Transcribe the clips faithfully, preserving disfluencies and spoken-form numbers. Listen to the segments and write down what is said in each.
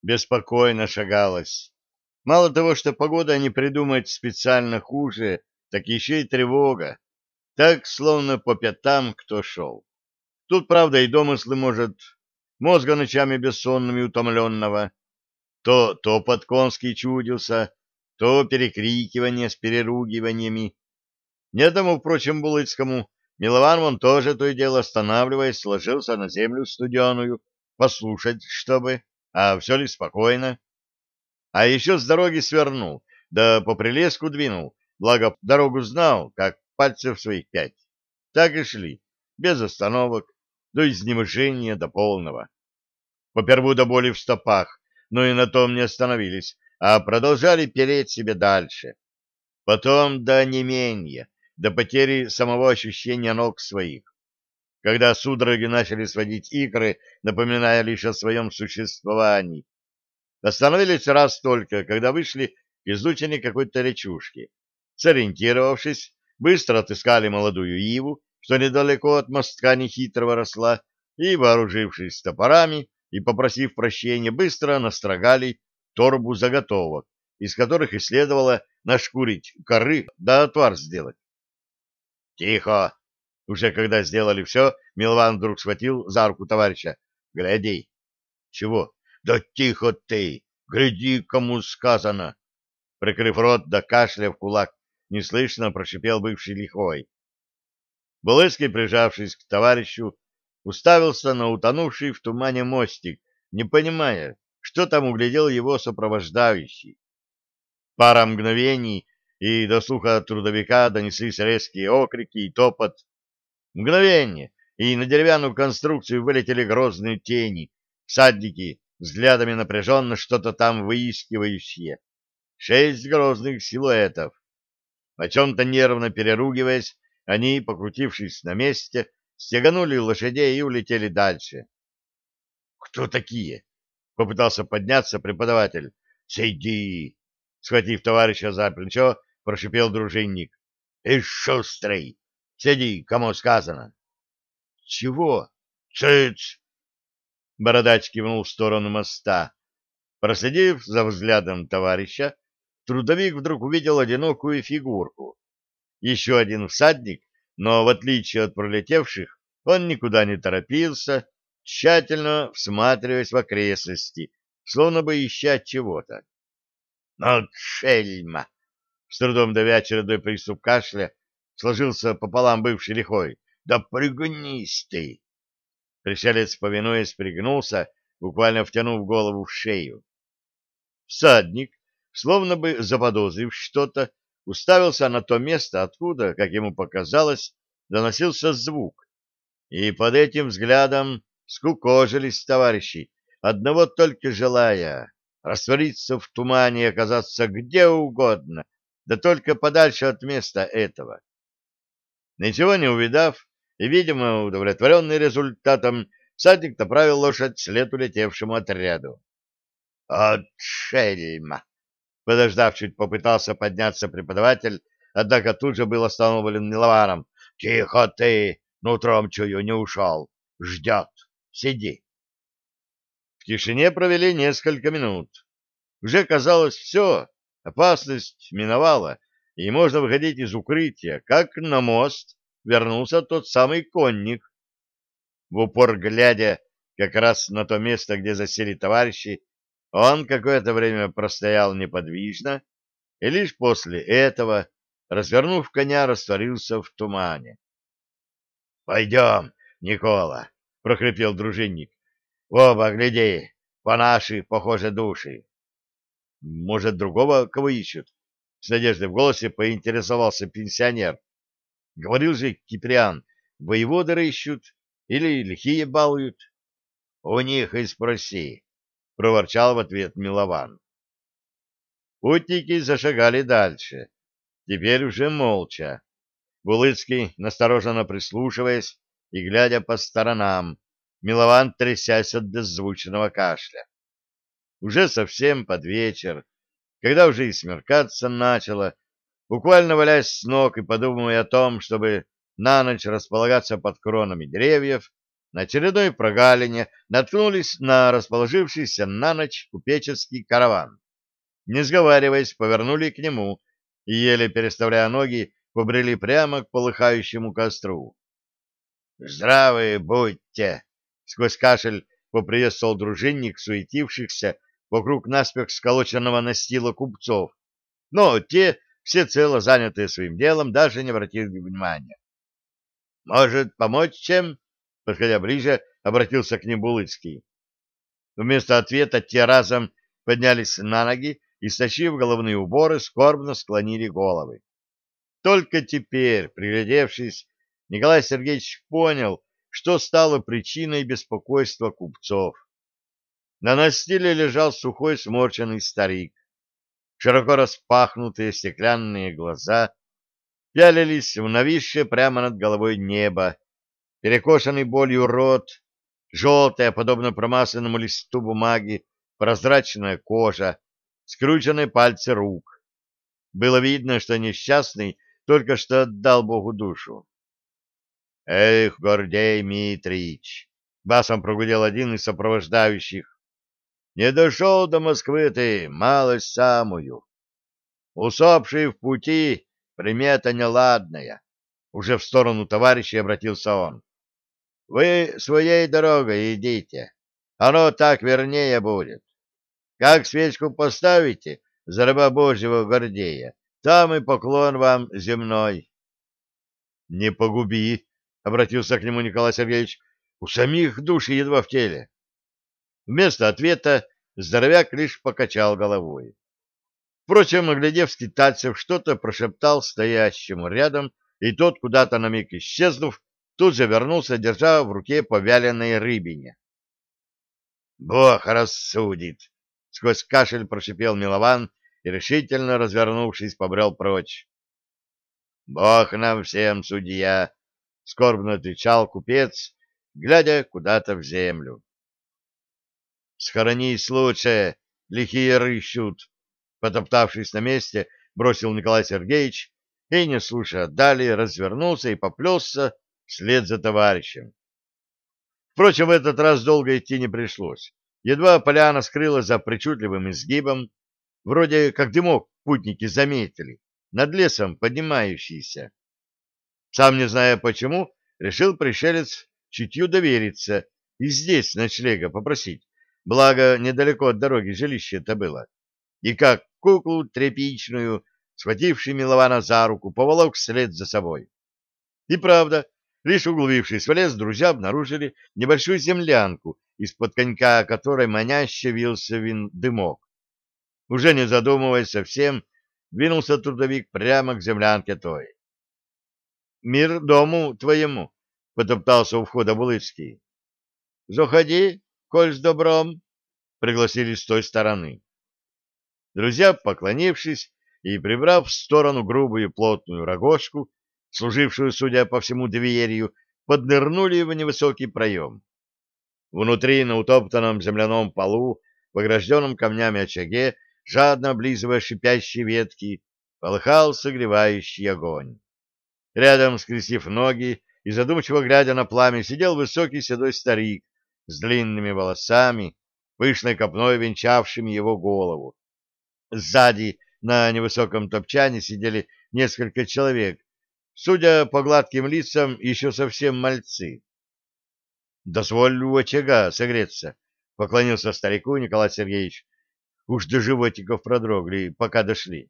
Беспокойно шагалось. Мало того, что погода не придумать специально хуже, так еще и тревога. Так, словно по пятам кто шел. Тут, правда, и домыслы, может, мозга ночами бессонными утомленного. То топот конский чудился, то перекрикивание с переругиваниями. Не одному, впрочем, Булыцкому, Милован вон тоже то и дело останавливаясь, сложился на землю студеную, послушать, чтобы, а все ли спокойно. А еще с дороги свернул, да по прилеску двинул, благо дорогу знал, как пальцев своих пять. Так и шли, без остановок, до изнеможения до полного. Поперву до боли в стопах, но и на том не остановились, а продолжали переть себе дальше. Потом до онемения, до потери самого ощущения ног своих. Когда судороги начали сводить икры, напоминая лишь о своем существовании, остановились раз только, когда вышли к излучине какой-то речушки. Сориентировавшись, быстро отыскали молодую иву, что недалеко от мостка нехитрого росла, и, вооружившись топорами и попросив прощения, быстро настрогали торбу заготовок, из которых и следовало нашкурить коры да отвар сделать. «Тихо!» Уже когда сделали все, Милван вдруг схватил за руку товарища. «Гляди!» «Чего?» «Да тихо ты! Гляди, кому сказано!» Прикрыв рот да кашля в кулак, неслышно прошипел бывший лихой. Булыцкий, прижавшись к товарищу, уставился на утонувший в тумане мостик, не понимая, что там углядел его сопровождающий. Пара мгновений, и до слуха трудовика донеслись резкие окрики и топот. Мгновение, и на деревянную конструкцию вылетели грозные тени, всадники, взглядами напряженно что-то там выискивающие. Шесть грозных силуэтов. О чем-то нервно переругиваясь, они, покрутившись на месте, стеганули лошадей и улетели дальше. — Кто такие? — попытался подняться преподаватель. — Сиди! — схватив товарища за плечо, прошипел дружинник. — Ишь, шустрый! Сиди, кому сказано. — Чего? — Цыц! Бородач кивнул в сторону моста. Проследив за взглядом товарища, трудовик вдруг увидел одинокую фигурку. Еще один всадник, но, в отличие от пролетевших, он никуда не торопился, тщательно всматриваясь в окрестности, словно бы ища чего-то. — Ну, шельма! — с трудом давя очередной приступ кашля, сложился пополам бывший лихой. — Да пригнись ты! Пришелец, повинуясь, пригнулся, буквально втянув голову в шею. Всадник, словно бы заподозрив что-то, уставился на то место, откуда, как ему показалось, доносился звук. И под этим взглядом скукожились товарищи, одного только желая раствориться в тумане и оказаться где угодно, да только подальше от места этого. Ничего не увидав и, видимо, удовлетворенный результатом, всадник направил лошадь вслед улетевшему отряду. «От шельма!» Подождав, чуть попытался подняться преподаватель, однако тут же был остановлен Милованом. «Тихо ты! Нутром чую, не ушел. Ждет. Сиди!» В тишине провели несколько минут. Уже казалось все, опасность миновала, и можно выходить из укрытия, как на мост вернулся тот самый конник. В упор глядя как раз на то место, где засели товарищи, он какое-то время простоял неподвижно, и лишь после этого, развернув коня, растворился в тумане. — Пойдем, Никола, — прохрипел дружинник. — Оба, гляди, по наши, похоже, души. — Может, другого кого ищут? — с надеждой в голосе поинтересовался пенсионер. — Говорил же Киприан, воеводы ищут или лихие балуют. — У них и спроси. — проворчал в ответ Милован. Путники зашагали дальше, теперь уже молча. Булыцкий, настороженно прислушиваясь и глядя по сторонам, Милован трясясь от беззвучного кашля. Уже совсем под вечер, когда уже и смеркаться начало, буквально валясь с ног и подумывая о том, чтобы на ночь располагаться под кронами деревьев, на очередной прогалине наткнулись на расположившийся на ночь купеческий караван. Не сговариваясь, повернули к нему и, еле переставляя ноги, побрели прямо к полыхающему костру. — Здравы будьте! — сквозь кашель поприветствовал дружинник суетившихся вокруг наспех сколоченного настила купцов, но те, всецело занятые своим делом, даже не обратили внимания. — Может, помочь чем? — подходя ближе, обратился к ним Булыцкий. Вместо ответа те разом поднялись на ноги и, стащив головные уборы, скорбно склонили головы. Только теперь, приглядевшись, Николай Сергеевич понял, что стало причиной беспокойства купцов. На настиле лежал сухой сморченный старик. Широко распахнутые стеклянные глаза пялились в нависшее прямо над головой небо, перекошенный болью рот, желтая, подобно промасленному листу бумаги, прозрачная кожа, скрученные пальцы рук. Было видно, что несчастный только что отдал Богу душу. — Эх, Гордей Митрич! — басом прогудел один из сопровождающих. — Не дошел до Москвы ты, малость самую. Усопший в пути, примета неладная. Уже в сторону товарища обратился он. — Вы своей дорогой идите. Оно так вернее будет. Как свечку поставите за раба Божьего Гордея, там и поклон вам земной. — Не погуби, — обратился к нему Николай Сергеевич, — у самих души едва в теле. Вместо ответа здоровяк лишь покачал головой. Впрочем, оглядев скитальцев, что-то прошептал стоящему рядом, и тот, куда-то на миг исчезнув, тут же вернулся, держа в руке повяленной рыбине. — Бог рассудит! — сквозь кашель прошипел Милован и, решительно развернувшись, побрел прочь. — Бог нам всем судья! — скорбно отвечал купец, глядя куда-то в землю. — Схоронись лучше, лихие рыщут! — потоптавшись на месте, бросил Николай Сергеевич и, не слушая далее, развернулся и поплелся вслед за товарищем. Впрочем, в этот раз долго идти не пришлось. Едва поляна скрылась за причудливым изгибом, вроде как дымок путники заметили, над лесом поднимающийся. Сам не зная почему, решил пришелец чутью довериться и здесь ночлега попросить, благо недалеко от дороги жилище-то было. И как куклу тряпичную, схвативший Милована за руку, поволок вслед за собой. И правда, лишь углубившись в лес, друзья обнаружили небольшую землянку, из-под конька которой маняще вился вин дымок. Уже не задумываясь совсем, двинулся трудовик прямо к землянке той. — Мир дому твоему! — потоптался у входа Булыцкий. — Заходи, коль с добром! — пригласили с той стороны. Друзья, поклонившись и прибрав в сторону грубую плотную рогожку, служившую, судя по всему, дверью, поднырнули в невысокий проем. Внутри, на утоптанном земляном полу, в огражденном камнями очаге, жадно облизывая шипящие ветки, полыхал согревающий огонь. Рядом, скрестив ноги и задумчиво глядя на пламя, сидел высокий седой старик с длинными волосами, пышной копной венчавшими его голову. Сзади на невысоком топчане сидели несколько человек, судя по гладким лицам, еще совсем мальцы. — Дозволь у очага согреться, — поклонился старику Николай Сергеевич. Уж до животиков продрогли, пока дошли.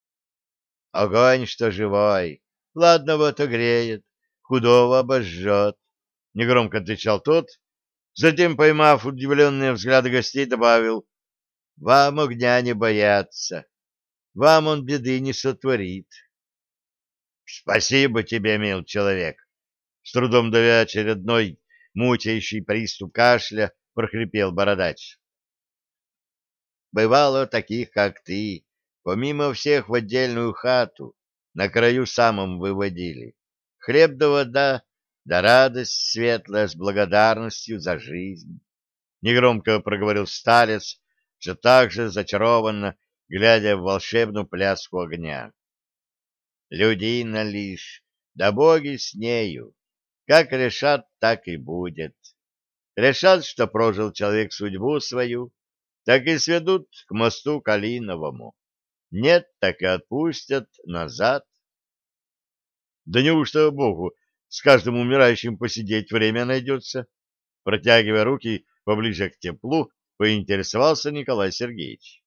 — Огонь что живой, ладно вот огреет, худого обожжет, — негромко отвечал тот, затем, поймав удивленные взгляды гостей, добавил: — Вам огня не бояться, вам он беды не сотворит. — Спасибо тебе, мил человек! — с трудом давя очередной мучающий приступ кашля, прохрипел бородач. — Бывало таких, как ты, помимо всех в отдельную хату, на краю самом выводили. Хлеб да вода, да радость светлая с благодарностью за жизнь. Негромко проговорил старец, все так же зачарованно, глядя в волшебную пляску огня. Людина лишь, да боги с нею. Как решат, так и будет. Решат, что прожил человек судьбу свою, так и сведут к мосту Калиновому. Нет, так и отпустят назад. Да неужто Богу с каждым умирающим посидеть время найдется? Протягивая руки поближе к теплу, поинтересовался Николай Сергеевич.